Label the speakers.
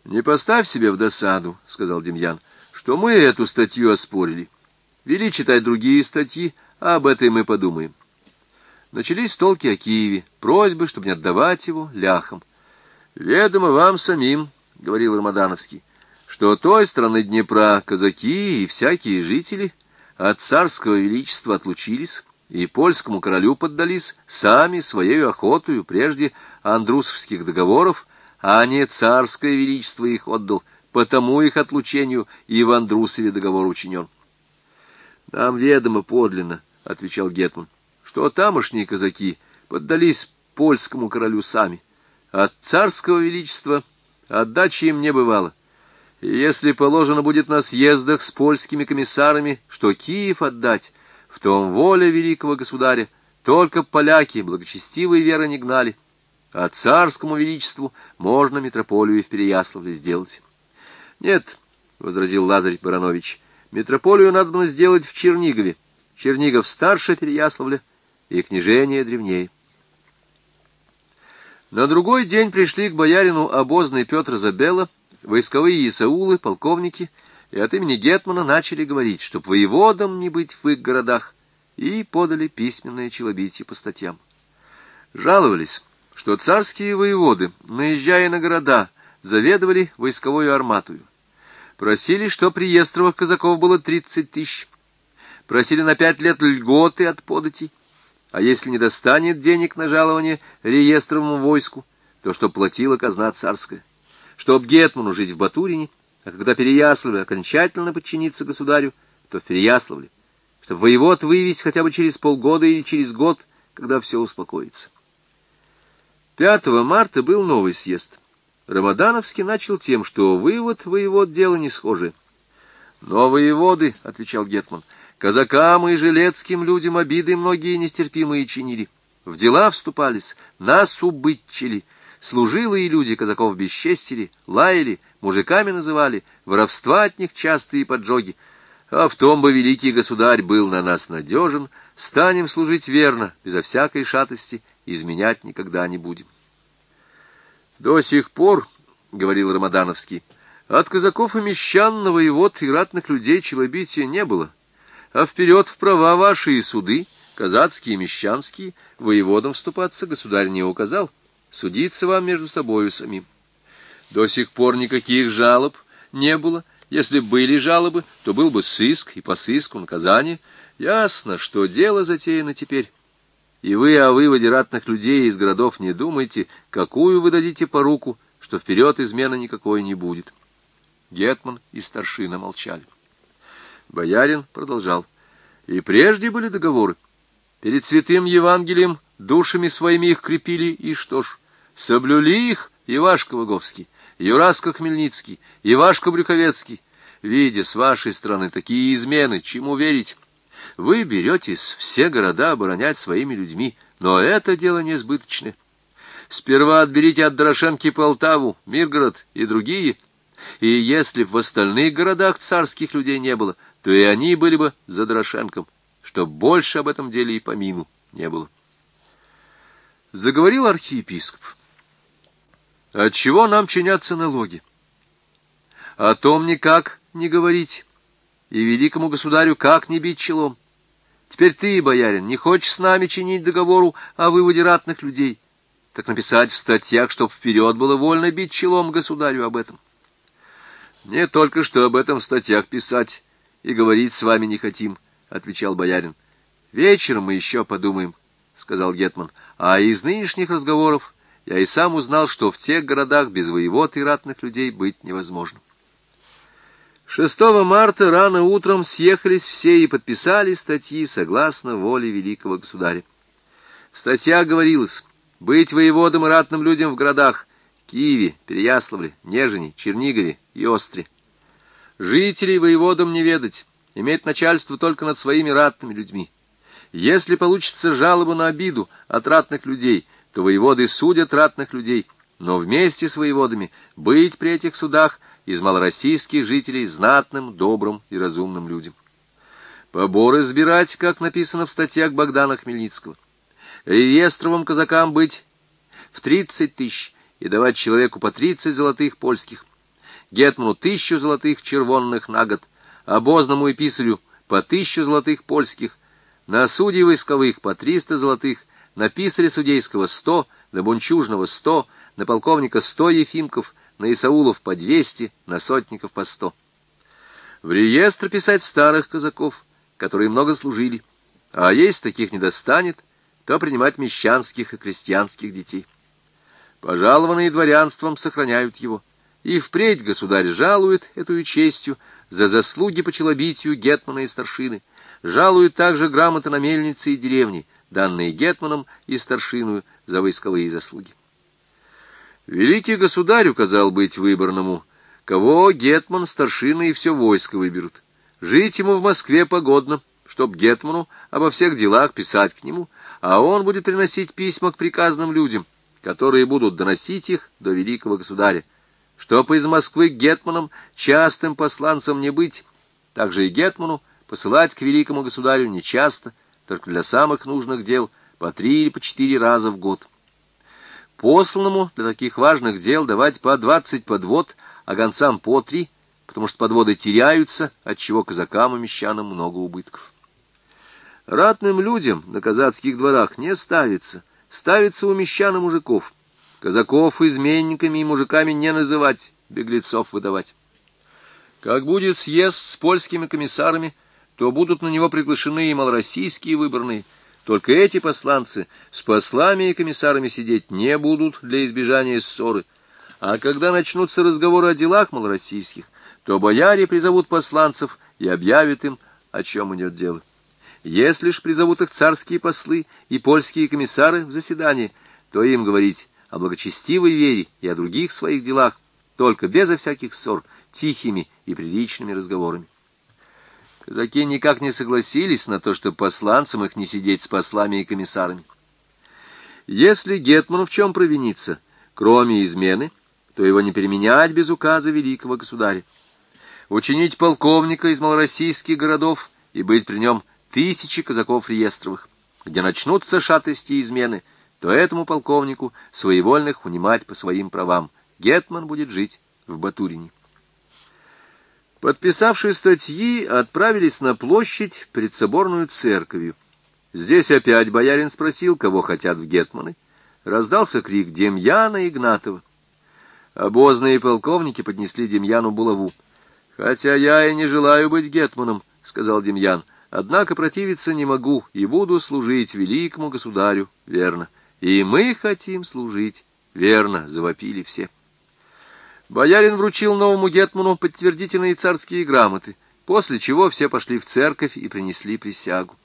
Speaker 1: — Не поставь себе в досаду, — сказал Демьян, — что мы эту статью оспорили. Вели читать другие статьи, а об этой мы подумаем. Начались толки о Киеве, просьбы, чтобы не отдавать его ляхам. — Ведомо вам самим, — говорил Рамадановский, — что той стороны Днепра казаки и всякие жители от царского величества отлучились и польскому королю поддались сами своею охотою прежде андрусовских договоров, а не царское величество их отдал, потому их отлучению и в Андрусове договор учинен. — Нам ведомо подлинно, — отвечал гетман, — что тамошние казаки поддались польскому королю сами. От царского величества отдачи им не бывало. И если положено будет на съездах с польскими комиссарами, что Киев отдать, в том воля великого государя, только поляки благочестивой веры не гнали, а царскому величеству можно митрополию в Переяславле сделать. — Нет, — возразил Лазарь Баранович, — митрополию надо было сделать в Чернигове. Чернигов старше Переяславля, и княжение древнее. На другой день пришли к боярину обозный Петр Забела, войсковые исаулы, полковники, и от имени гетмана начали говорить, чтоб воеводам не быть в их городах, и подали письменное челобитие по статьям. Жаловались, что царские воеводы, наезжая на города, заведовали войсковую арматую. Просили, чтоб реестровых казаков было 30 тысяч. Просили на 5 лет льготы от податей. А если не достанет денег на жалование реестровому войску, то что платила казна царская. Чтоб гетману жить в Батурине, а когда Переяславле окончательно подчинится государю, то в Переяславле. Чтоб воевод вывести хотя бы через полгода или через год, когда все успокоится. 5 марта был новый съезд. Рамадановский начал тем, что вывод воевод дело не схожее. «Но воеводы, — отвечал гетман, — казакам и жилецким людям обиды многие нестерпимые чинили. В дела вступались, нас убытчили. Служилые люди казаков бесчестили, лаяли, мужиками называли, воровства от них частые поджоги. А в том бы великий государь был на нас надежен, станем служить верно, безо всякой шатости, изменять никогда не будем». «До сих пор, — говорил Рамадановский, — от казаков и мещан на воевод и ратных людей челобития не было, а вперед в права ваши и суды, казацкие и мещанские, воеводам вступаться государь не указал, судиться вам между собою самим. До сих пор никаких жалоб не было. Если были жалобы, то был бы сыск, и по сыску наказание. Ясно, что дело затеяно теперь. И вы о выводе ратных людей из городов не думайте, какую вы дадите поруку, что вперед измены никакой не будет». Гетман и старшина молчали. Боярин продолжал. «И прежде были договоры. Перед святым Евангелием душами своими их крепили, и что ж, соблюли их Ивашка Воговский, Юраска Хмельницкий, Ивашка Брюховецкий. Видя с вашей стороны такие измены, чему верить? Вы беретесь все города оборонять своими людьми, но это дело несбыточное. Сперва отберите от Дорошенки Полтаву, Миргород и другие, и если б в остальных городах царских людей не было, то и они были бы за Дорошенком, чтоб больше об этом деле и помину не было». Заговорил архиепископ. «Отчего нам чинятся налоги? О том никак не говорить, и великому государю как не бить челом. Теперь ты, боярин, не хочешь с нами чинить договору о выводе ратных людей, так написать в статьях, чтоб вперед было вольно бить челом государю об этом». «Не только что об этом в статьях писать и говорить с вами не хотим, — отвечал боярин. — Вечером мы еще подумаем, — сказал гетман. — А из нынешних разговоров я и сам узнал, что в тех городах без воевод и ратных людей быть невозможно. 6 марта рано утром съехались все и подписали статьи согласно воле великого государя. В статьях говорилось быть воеводом и ратным людям в городах Киеве, Переяславле, Нежине, Чернигове и Остре. Жителей воеводам не ведать, иметь начальство только над своими ратными людьми. Если получится жалоба на обиду от ратных людей, то воеводы судят ратных людей, но вместе с воеводами быть при этих судах из малороссийских жителей знатным, добрым и разумным людям. Поборы сбирать, как написано в статьях Богдана Хмельницкого. Реестровым казакам быть в 30 тысяч и давать человеку по 30 золотых польских. гетману 1000 золотых червонных на год, обозному и писарю по 1000 золотых польских, на судей войсковых по 300 золотых, на писаря судейского 100, на бунчужного 100, на полковника 100 ефимков, на исаулов по 200, на сотников по 100. В реестр писать старых казаков, которые много служили, а если таких не достанет, то принимать мещанских и крестьянских детей. Пожалованные дворянством сохраняют его, и впредь государь жалует эту честью за заслуги по челобитию гетмана и старшины, жалует также грамоты на мельнице и деревни, данные гетманом и старшиною за войсковые заслуги. Великий государь указал быть выборному, кого гетман, старшина и все войско выберут. Жить ему в Москве погодно, чтоб гетману обо всех делах писать к нему, а он будет приносить письма к приказным людям, которые будут доносить их до великого государя. Чтоб из Москвы к гетманам частым посланцам не быть, также и гетману посылать к великому государю нечасто, только для самых нужных дел, по 3 или по 4 раза в год. Посланному для таких важных дел давать по 20 подвод, а гонцам по 3, потому что подводы теряются, отчего казакам и мещанам много убытков. Ратным людям на казацких дворах не ставится, ставится у мещан и мужиков. Казаков изменниками и мужиками не называть, беглецов выдавать. Как будет съезд с польскими комиссарами, то будут на него приглашены и малороссийские выборные. Только эти посланцы с послами и комиссарами сидеть не будут для избежания ссоры. А когда начнутся разговоры о делах малороссийских, то бояре призовут посланцев и объявят им, о чем идет дело. Если ж призовут их царские послы и польские комиссары в заседание, то им говорить о благочестивой вере и о других своих делах, только безо всяких ссор, тихими и приличными разговорами. Казаки никак не согласились на то, чтобы посланцам их не сидеть с послами и комиссарами. Если гетману в чем провиниться, кроме измены, то его не переменять без указа великого государя. Учинить полковника из малороссийских городов и быть при нем 1000 казаков реестровых. Где начнутся шатости и измены, то этому полковнику своевольных унимать по своим правам. Гетман будет жить в Батурине. Подписавшие статьи отправились на площадь перед соборную церковью. Здесь опять боярин спросил, кого хотят в гетманы. Раздался крик Демьяна Игнатова. Обозные полковники поднесли Демьяну булаву. «Хотя я и не желаю быть гетманом, — сказал Демьян, — однако противиться не могу и буду служить великому государю верно. И мы хотим служить верно, — завопили все. Боярин вручил новому гетману подтвердительные царские грамоты, после чего все пошли в церковь и принесли присягу.